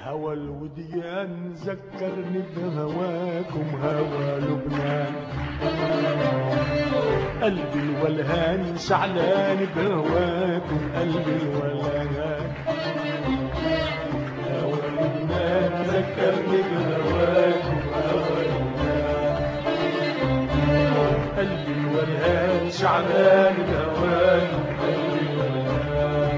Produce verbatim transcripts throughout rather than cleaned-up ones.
هوى الوديان ذكرني بهواكم هوى لبنان. قلبي الولهان شعلان بهواكم قلبي الولهان. هوى لبنان ذكرني بهواكم هوى لبنان. قلبي الولهان شعلان بهواكم قلبي الولهان.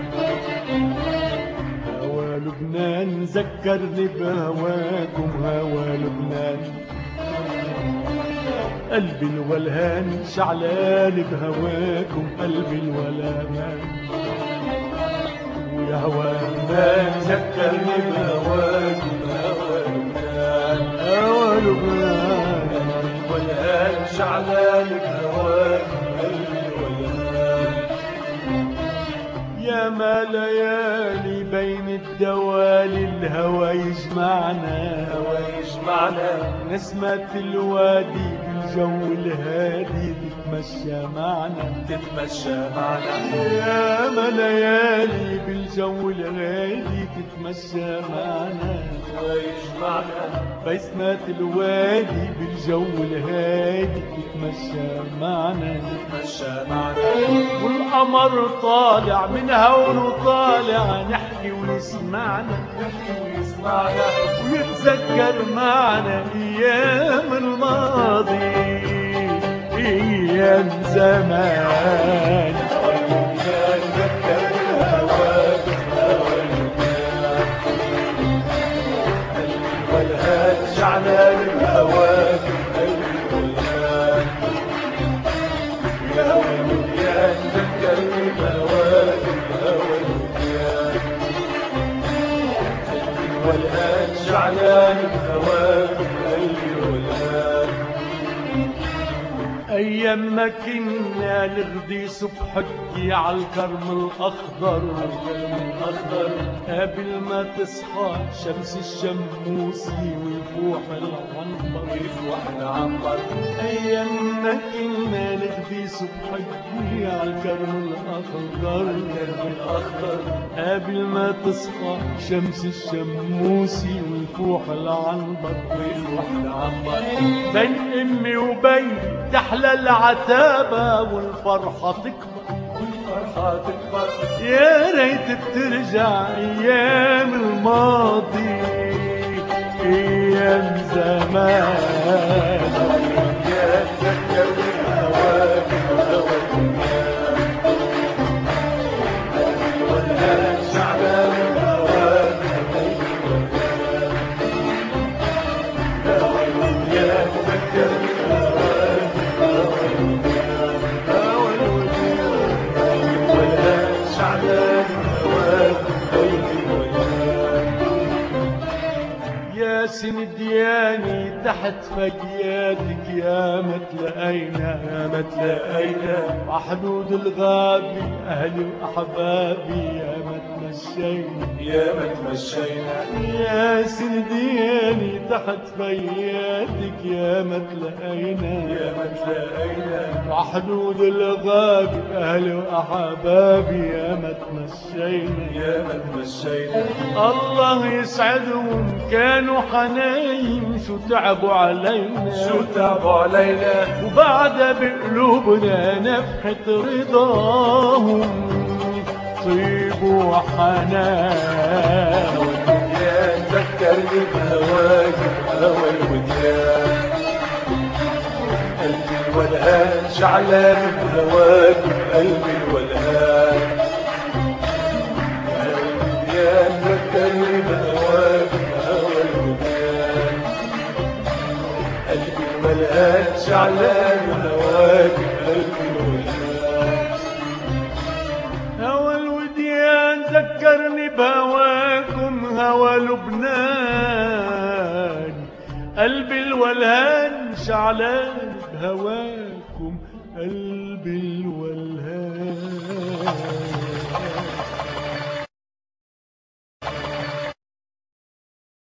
هوى لبنان ذكرني بهواكم هوى لبنان. قلبي الولهان شعلان بهواكم قلبي الولهان. ويا هوى لبنان ذكرني بهواكم هوى لبنان. هوى لبنان قلبي الولهان شعلان بهواكم قلبي الولهان. يا ما ليالي بين الدوالي الهوى يجمعنا هوى يجمعنا. نسمة الوادي بالجو الهادي تتمشى معنا تتمشى معنا. يا ما ليالي بالجو الهادي تتمشى معنا هوى يجمعنا. بسمة الوادي بالجو الهادي تتمشى معنا تتمشى معنا. والقمر طالع من هون وطالع نحكي ويسمعنا نحكي ويسمعنا. ويتذكر معنا ايام الماضي ايام زمان. والهاد شعلان بهواك قلبي الولهان. يا وليان ذكرني بهواك هوى الوديان. والهاد شعلان بهواك قلبي الولهان. ايام ما كنا نغدي صبحكي عالكرم الاخضر الاخضر. قبل ما تصحى شمس الشموسي ويفوح العنبر ويفوح العنبر. ايام ما كنا نغدي صبحكي عالكرم الاخضر الكرم الاخضر. قبل ما تصحى شمس الشموسي ويفوح العنبر ويفوح العنبر. بين امي وبين تحلى العتابة والفرحة تكبر والفرحة تكبر. يا ريت بترجع أيام الماضي أيام زمان. يا تذكرني هواك هوى الدنيا. قلبي الولهان شعلان بهواك قلبي الولهان. يا تذكرني سندياني تحت فجياتك يا ما تلاقينا يا ما تلاقينا. وحدود الغابي اهلي واحبابي يا ما تمشينا يا ما تمشينا. يا سندياني تحت فجياتك يا ما تلاقينا يا ما تلاقينا. وحدود الغابي اهلي واحبابي يا ما تمشينا يا ما تمشينا. الله يسعدهم كانوا حنين شو تعبوا علينا شو تعبوا علينا. وبعد بقلوبنا نفحة رضاهم طيب وحنان. والوديان ذكرني بهواك هوى الوديان. قلبي الولهان شعلان بهواك قلبي الولهان. الوديان ذكرني بهواك هوى الوديان. قلبي الولهان شعلان بهواك قلبي الولهان. هوى الوديان ذكرني بهواكم هوى لبنان. قلبي الولهان شعلان بهواكم قلبي الولهان.